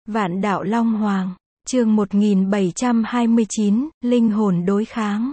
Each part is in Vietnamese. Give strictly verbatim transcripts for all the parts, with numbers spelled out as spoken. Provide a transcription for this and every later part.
Vạn đạo Long Hoàng, chương một nghìn bảy trăm hai mươi chín, linh hồn đối kháng.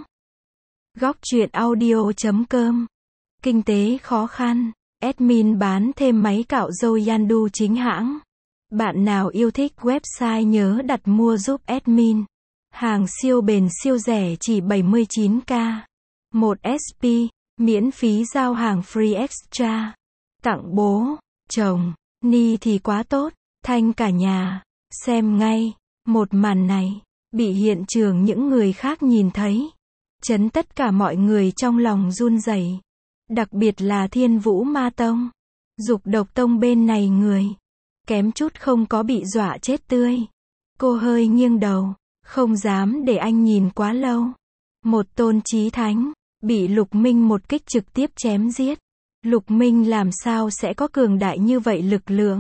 Góc truyện audio chấm com. Kinh tế khó khăn, admin bán thêm máy cạo râu Yandu chính hãng. Bạn nào yêu thích website nhớ đặt mua giúp admin. Hàng siêu bền siêu rẻ chỉ bảy mươi chín k. một ét pê, miễn phí giao hàng free extra. Tặng bố, chồng, ni thì quá tốt, thanh cả nhà. Xem ngay, một màn này, bị hiện trường những người khác nhìn thấy. Chấn tất cả mọi người trong lòng run rẩy. Đặc biệt là Thiên Vũ Ma Tông. Dục Độc Tông bên này người. Kém chút không có bị dọa chết tươi. Cô hơi nghiêng đầu, không dám để anh nhìn quá lâu. Một tôn chí thánh, bị Lục Minh một kích trực tiếp chém giết. Lục Minh làm sao sẽ có cường đại như vậy lực lượng?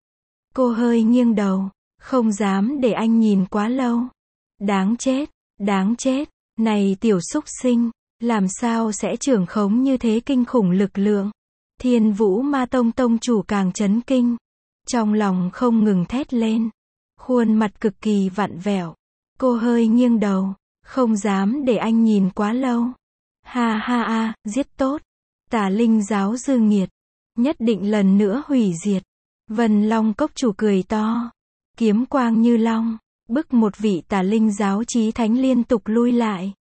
Cô hơi nghiêng đầu, không dám để anh nhìn quá lâu. Đáng chết, đáng chết, này tiểu súc sinh, làm sao sẽ trưởng khống như thế kinh khủng lực lượng? Thiên Vũ Ma Tông tông chủ càng chấn kinh, trong lòng không ngừng thét lên, khuôn mặt cực kỳ vặn vẹo. Cô hơi nghiêng đầu, không dám để anh nhìn quá lâu. Ha ha a, giết tốt. Tà Linh giáo dư nghiệt, nhất định lần nữa hủy diệt. Vân Long cốc chủ cười to, kiếm quang như long, bức một vị Tà Linh giáo chí thánh liên tục lui lại.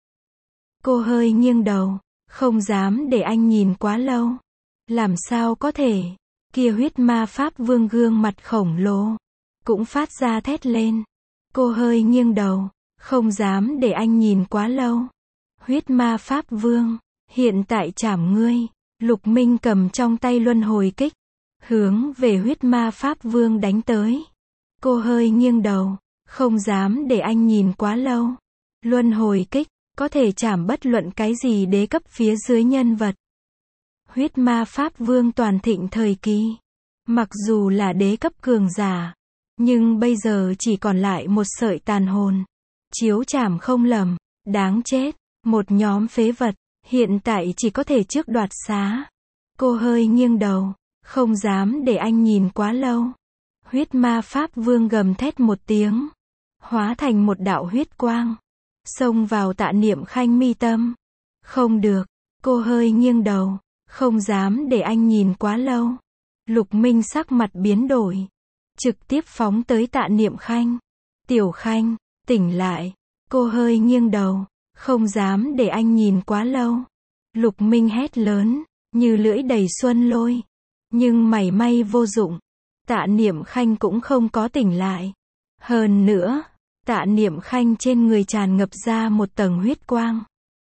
Cô hơi nghiêng đầu, không dám để anh nhìn quá lâu. Làm sao có thể? Kia huyết ma pháp vương gương mặt khổng lồ, cũng phát ra thét lên. Cô hơi nghiêng đầu, không dám để anh nhìn quá lâu. Huyết ma pháp vương, hiện tại chảm ngươi. Lục Minh cầm trong tay luân hồi kích, hướng về huyết ma pháp vương đánh tới. Cô hơi nghiêng đầu, không dám để anh nhìn quá lâu. Luân hồi kích, có thể chảm bất luận cái gì đế cấp phía dưới nhân vật. Huyết ma pháp vương toàn thịnh thời kỳ, mặc dù là đế cấp cường giả, nhưng bây giờ chỉ còn lại một sợi tàn hồn. Chiếu chảm không lầm, đáng chết, một nhóm phế vật, hiện tại chỉ có thể trước đoạt xá. Cô hơi nghiêng đầu, không dám để anh nhìn quá lâu. Huyết ma pháp vương gầm thét một tiếng, hóa thành một đạo huyết quang, xông vào Tạ Niệm Khanh mi tâm. Không được, cô hơi nghiêng đầu, không dám để anh nhìn quá lâu. Lục Minh sắc mặt biến đổi, trực tiếp phóng tới Tạ Niệm Khanh. Tiểu Khanh, tỉnh lại. Cô hơi nghiêng đầu, không dám để anh nhìn quá lâu. Lục Minh hét lớn, như lưỡi đầy xuân lôi. Nhưng mảy may vô dụng. Tạ Niệm Khanh cũng không có tỉnh lại. Hơn nữa, Tạ Niệm Khanh trên người tràn ngập ra một tầng huyết quang.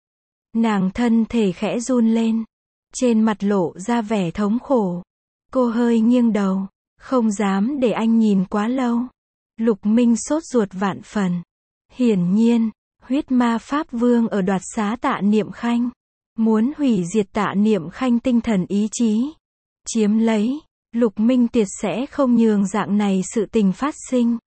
Nàng thân thể khẽ run lên, trên mặt lộ ra vẻ thống khổ. Cô hơi nghiêng đầu, không dám để anh nhìn quá lâu. Lục Minh sốt ruột vạn phần. Hiển nhiên, huyết ma pháp vương ở đoạt xá Tạ Niệm Khanh, muốn hủy diệt Tạ Niệm Khanh tinh thần ý chí, chiếm lấy. Lục Minh tuyệt sẽ không nhường dạng này sự tình phát sinh.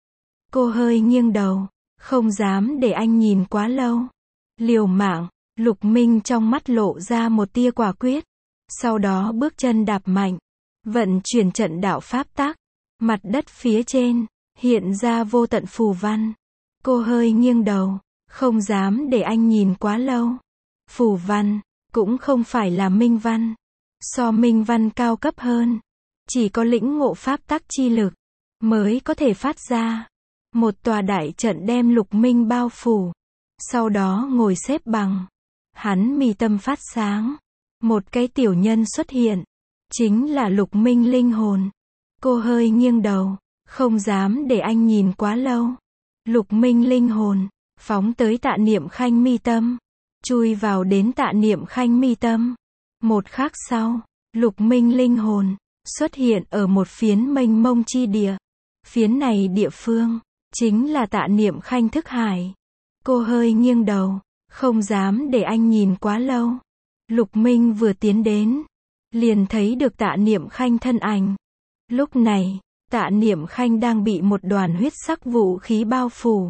Cô hơi nghiêng đầu, không dám để anh nhìn quá lâu. Liều mạng. Lục Minh trong mắt lộ ra một tia quả quyết, sau đó bước chân đạp mạnh, vận chuyển trận đạo pháp tắc. Mặt đất phía trên hiện ra vô tận phù văn. Cô hơi nghiêng đầu, không dám để anh nhìn quá lâu. Phù văn cũng không phải là minh văn, so minh văn cao cấp hơn, chỉ có lĩnh ngộ pháp tắc chi lực mới có thể phát ra. Một tòa đại trận đem Lục Minh bao phủ, sau đó ngồi xếp bằng. Hắn mi tâm phát sáng, một cái tiểu nhân xuất hiện, chính là Lục Minh linh hồn. Cô hơi nghiêng đầu, không dám để anh nhìn quá lâu. Lục Minh linh hồn phóng tới Tạ Niệm Khanh mi tâm, chui vào đến Tạ Niệm Khanh mi tâm. Một khắc sau, Lục Minh linh hồn xuất hiện ở một phiến mênh mông chi địa. Phiến này địa phương chính là Tạ Niệm Khanh thức hải. Cô hơi nghiêng đầu, không dám để anh nhìn quá lâu. Lục Minh vừa tiến đến, liền thấy được Tạ Niệm Khanh thân ảnh. Lúc này, Tạ Niệm Khanh đang bị một đoàn huyết sắc vũ khí bao phủ.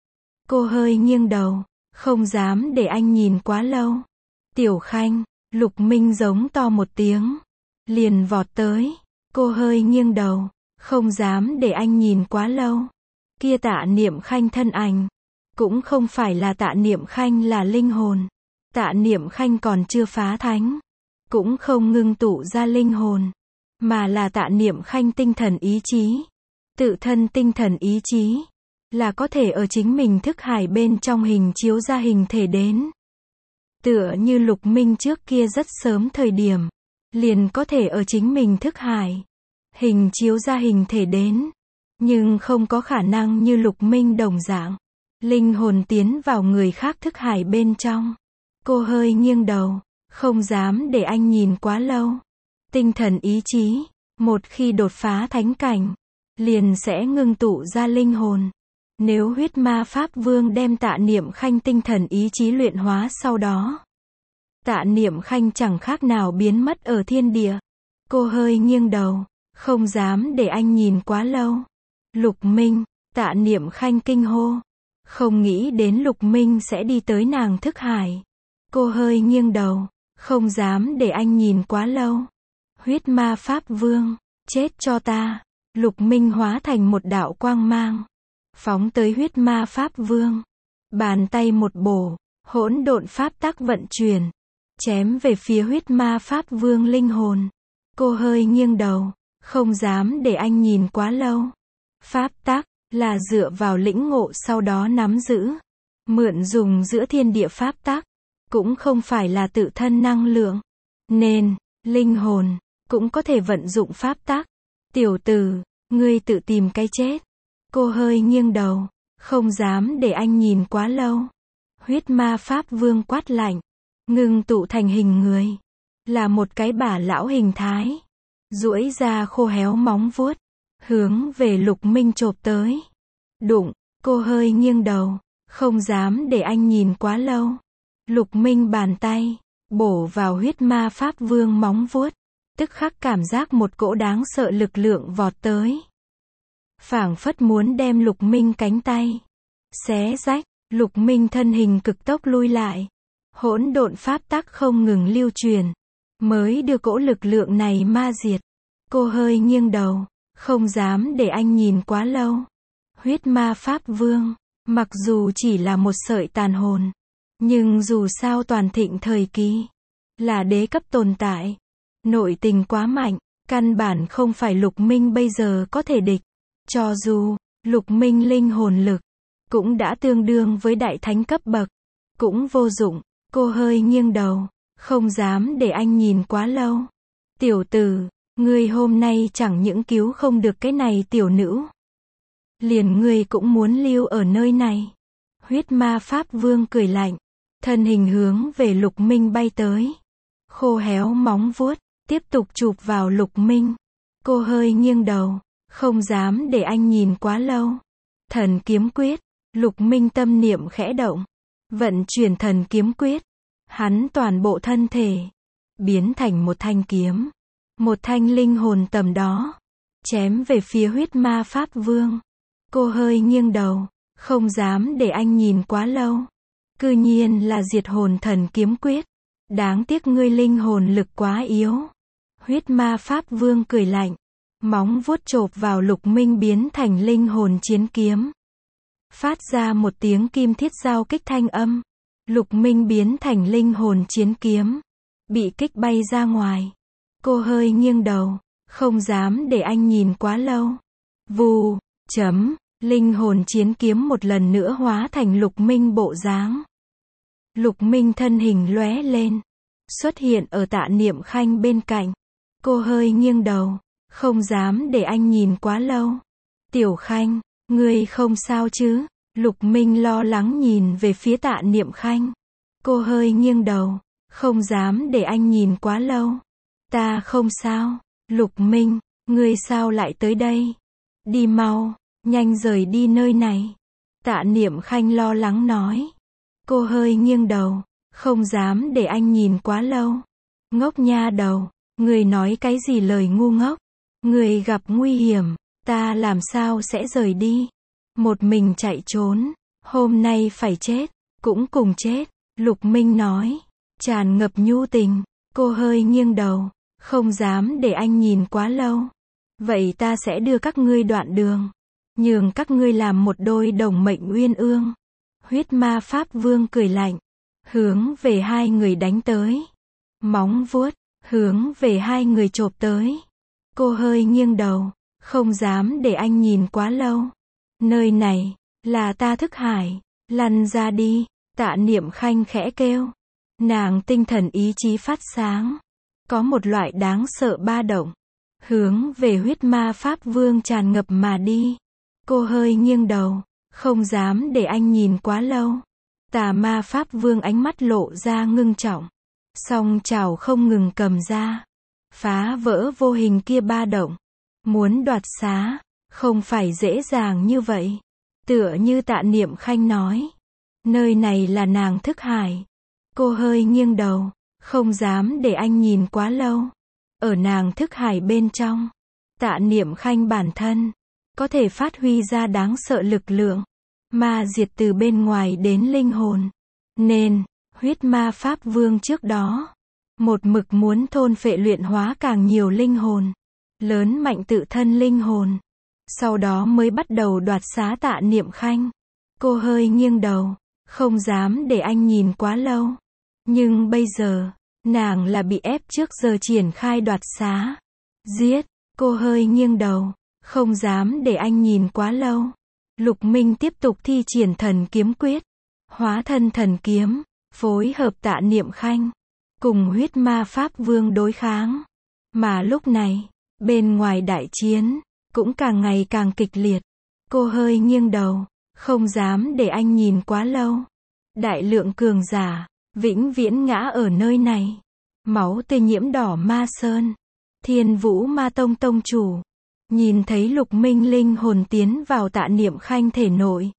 Cô hơi nghiêng đầu, không dám để anh nhìn quá lâu. Tiểu Khanh, Lục Minh giống to một tiếng, liền vọt tới. Cô hơi nghiêng đầu, Không dám để anh nhìn quá lâu. Kia Tạ Niệm Khanh thân ảnh. Cũng không phải là Tạ Niệm Khanh là linh hồn. Tạ Niệm Khanh còn chưa phá thánh. Cũng không ngưng tụ ra linh hồn. Mà là Tạ Niệm Khanh tinh thần ý chí. Tự thân tinh thần ý chí. Là có thể ở chính mình thức hải bên trong hình chiếu ra hình thể đến. Tựa như Lục Minh trước kia rất sớm thời điểm. Liền có thể ở chính mình thức hải. Hình chiếu ra hình thể đến. Nhưng không có khả năng như Lục Minh đồng dạng. Linh hồn tiến vào người khác thức hải bên trong. Cô hơi nghiêng đầu. Không dám để anh nhìn quá lâu. Tinh thần ý chí. Một khi đột phá thánh cảnh. Liền sẽ ngưng tụ ra linh hồn. Nếu huyết ma Pháp Vương đem Tạ Niệm Khanh tinh thần ý chí luyện hóa sau đó. Tạ Niệm Khanh chẳng khác nào biến mất ở thiên địa. Cô hơi nghiêng đầu. Không dám để anh nhìn quá lâu. Lục Minh. Tạ Niệm Khanh kinh hô. Không nghĩ đến Lục Minh sẽ đi tới nàng thức hải. Cô hơi nghiêng đầu. Không dám để anh nhìn quá lâu. Huyết ma Pháp Vương. Chết cho ta. Lục Minh hóa thành một đạo quang mang. Phóng tới huyết ma Pháp Vương. Bàn tay một bổ. Hỗn độn pháp tắc vận chuyển. Chém về phía huyết ma Pháp Vương linh hồn. Cô hơi nghiêng đầu. Không dám để anh nhìn quá lâu. Pháp tắc. Là dựa vào lĩnh ngộ sau đó nắm giữ. Mượn dùng giữa thiên địa pháp tắc. Cũng không phải là tự thân năng lượng. Nên, linh hồn. Cũng có thể vận dụng pháp tắc. Tiểu tử, ngươi tự tìm cái chết. Cô hơi nghiêng đầu. Không dám để anh nhìn quá lâu. Huyết ma Pháp Vương quát lạnh. Ngưng tụ thành hình người. Là một cái bả lão hình thái. Duỗi ra khô héo móng vuốt. Hướng về Lục Minh chộp tới. Đụng, cô hơi nghiêng đầu. Không dám để anh nhìn quá lâu. Lục Minh bàn tay. Bổ vào huyết ma Pháp Vương móng vuốt. Tức khắc cảm giác một cỗ đáng sợ lực lượng vọt tới. Phảng phất muốn đem Lục Minh cánh tay. Xé rách. Lục Minh thân hình cực tốc lui lại. Hỗn độn pháp tắc không ngừng lưu truyền. Mới đưa cỗ lực lượng này ma diệt. Cô hơi nghiêng đầu. Không dám để anh nhìn quá lâu. Huyết ma Pháp Vương. Mặc dù chỉ là một sợi tàn hồn. Nhưng dù sao toàn thịnh thời kỳ. Là đế cấp tồn tại. Nội tình quá mạnh. Căn bản không phải Lục Minh bây giờ có thể địch. Cho dù, Lục Minh linh hồn lực. Cũng đã tương đương với đại thánh cấp bậc. Cũng vô dụng. Cô hơi nghiêng đầu. Không dám để anh nhìn quá lâu. Tiểu tử. Ngươi hôm nay chẳng những cứu không được cái này tiểu nữ. Liền ngươi cũng muốn lưu ở nơi này. Huyết ma Pháp Vương cười lạnh. Thân hình hướng về Lục Minh bay tới. Khô héo móng vuốt. Tiếp tục chụp vào Lục Minh. Cô hơi nghiêng đầu. Không dám để anh nhìn quá lâu. Thần kiếm quyết. Lục Minh tâm niệm khẽ động. Vận chuyển thần kiếm quyết. Hắn toàn bộ thân thể. Biến thành một thanh kiếm. Một thanh linh hồn tầm đó. Chém về phía huyết ma Pháp Vương. Cô hơi nghiêng đầu. Không dám để anh nhìn quá lâu. Cư nhiên là diệt hồn thần kiếm quyết. Đáng tiếc ngươi linh hồn lực quá yếu. Huyết ma Pháp Vương cười lạnh. Móng vuốt chộp vào Lục Minh biến thành linh hồn chiến kiếm. Phát ra một tiếng kim thiết giao kích thanh âm. Lục Minh biến thành linh hồn chiến kiếm. Bị kích bay ra ngoài. Cô hơi nghiêng đầu. Không dám để anh nhìn quá lâu. Vù, chấm, linh hồn chiến kiếm một lần nữa hóa thành Lục Minh bộ dáng. Lục Minh thân hình lóe lên. Xuất hiện ở Tạ Niệm Khanh bên cạnh. Cô hơi nghiêng đầu. Không dám để anh nhìn quá lâu. Tiểu Khanh, ngươi không sao chứ? Lục Minh lo lắng nhìn về phía Tạ Niệm Khanh. Cô hơi nghiêng đầu. Không dám để anh nhìn quá lâu. Ta không sao. Lục Minh, ngươi sao lại tới đây? Đi mau, nhanh rời đi nơi này. Tạ Niệm Khanh lo lắng nói. Cô hơi nghiêng đầu. Không dám để anh nhìn quá lâu. Ngốc nha đầu, ngươi nói cái gì lời ngu ngốc? Ngươi gặp nguy hiểm, ta làm sao sẽ rời đi? Một mình chạy trốn, hôm nay phải chết, cũng cùng chết. Lục Minh nói, tràn ngập nhu tình. Cô hơi nghiêng đầu. Không dám để anh nhìn quá lâu. Vậy ta sẽ đưa các ngươi đoạn đường, nhường các ngươi làm một đôi đồng mệnh uyên ương. Huyết ma pháp vương cười lạnh, hướng về hai người đánh tới. Móng vuốt, hướng về hai người chộp tới. Cô hơi nghiêng đầu, không dám để anh nhìn quá lâu. Nơi này, là ta thức hải, lăn ra đi, Tạ Niệm Khanh khẽ kêu. Nàng tinh thần ý chí phát sáng. Có một loại đáng sợ ba động. Hướng về huyết ma pháp vương tràn ngập mà đi. Cô hơi nghiêng đầu, không dám để anh nhìn quá lâu. Tà ma pháp vương ánh mắt lộ ra ngưng trọng. Song chảo không ngừng cầm ra. Phá vỡ vô hình kia ba động. Muốn đoạt xá, không phải dễ dàng như vậy. Tựa như Tạ Niệm Khanh nói. Nơi này là nàng thức hải. Cô hơi nghiêng đầu, không dám để anh nhìn quá lâu. Ở nàng thức hải bên trong, Tạ Niệm Khanh bản thân, có thể phát huy ra đáng sợ lực lượng. Ma diệt từ bên ngoài đến linh hồn. Nên, huyết ma pháp vương trước đó, một mực muốn thôn phệ luyện hóa càng nhiều linh hồn. Lớn mạnh tự thân linh hồn. Sau đó mới bắt đầu đoạt xá Tạ Niệm Khanh. Cô hơi nghiêng đầu, không dám để anh nhìn quá lâu. Nhưng bây giờ, nàng là bị ép trước giờ triển khai đoạt xá. Giết, cô hơi nghiêng đầu, không dám để anh nhìn quá lâu. Lục Minh tiếp tục thi triển thần kiếm quyết. Hóa thân thần kiếm, phối hợp Tạ Niệm Khanh. Cùng huyết ma pháp vương đối kháng. Mà lúc này, bên ngoài đại chiến, cũng càng ngày càng kịch liệt. Cô hơi nghiêng đầu, không dám để anh nhìn quá lâu. Đại lượng cường giả, vĩnh viễn ngã ở nơi này. Máu tươi nhiễm đỏ ma sơn. Thiên Vũ Ma Tông tông chủ. Nhìn thấy Lục Minh linh hồn tiến vào Tạ Niệm Khanh thể nội.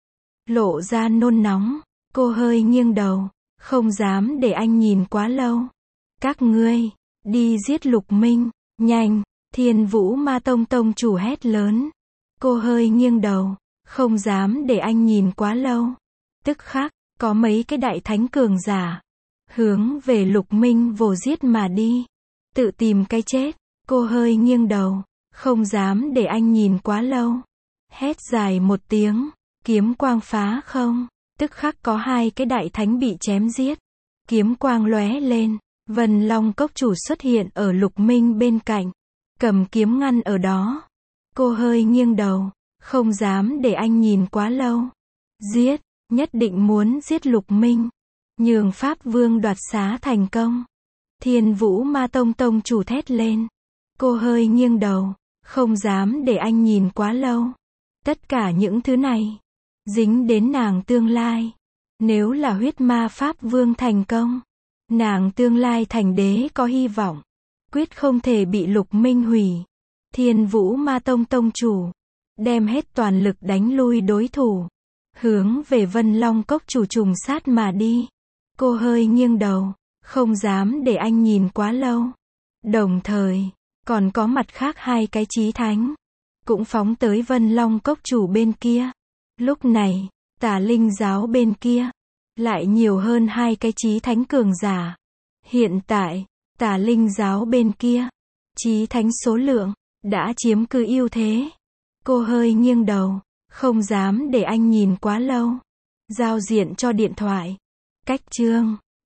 Lộ ra nôn nóng. Cô hơi nghiêng đầu, không dám để anh nhìn quá lâu. Các ngươi, đi giết Lục Minh, nhanh. Thiên Vũ Ma Tông tông chủ hét lớn. Cô hơi nghiêng đầu, không dám để anh nhìn quá lâu. Tức khắc, có mấy cái đại thánh cường giả, hướng về Lục Minh vồ giết mà đi. Tự tìm cái chết. Cô hơi nghiêng đầu, không dám để anh nhìn quá lâu. Hét dài một tiếng, kiếm quang phá không. Tức khắc có hai cái đại thánh bị chém giết. Kiếm quang lóe lên, Vân Long cốc chủ xuất hiện ở Lục Minh bên cạnh. Cầm kiếm ngăn ở đó. Cô hơi nghiêng đầu, không dám để anh nhìn quá lâu. Giết, nhất định muốn giết Lục Minh. Nhường Pháp Vương đoạt xá thành công. Thiên Vũ Ma Tông tông chủ thét lên. Cô hơi nghiêng đầu, không dám để anh nhìn quá lâu. Tất cả những thứ này, dính đến nàng tương lai. Nếu là huyết ma Pháp Vương thành công, nàng tương lai thành đế có hy vọng. Quyết không thể bị Lục Minh hủy. Thiên Vũ Ma Tông tông chủ, đem hết toàn lực đánh lui đối thủ. Hướng về Vân Long cốc chủ trùng sát mà đi. Cô hơi nghiêng đầu, không dám để anh nhìn quá lâu. Đồng thời, còn có mặt khác hai cái chí thánh, cũng phóng tới Vân Long cốc chủ bên kia. Lúc này, Tà Linh giáo bên kia, lại nhiều hơn hai cái chí thánh cường giả. Hiện tại, Tà Linh giáo bên kia, chí thánh số lượng, đã chiếm cứ ưu thế. Cô hơi nghiêng đầu, không dám để anh nhìn quá lâu. Giao diện cho điện thoại. Cách chương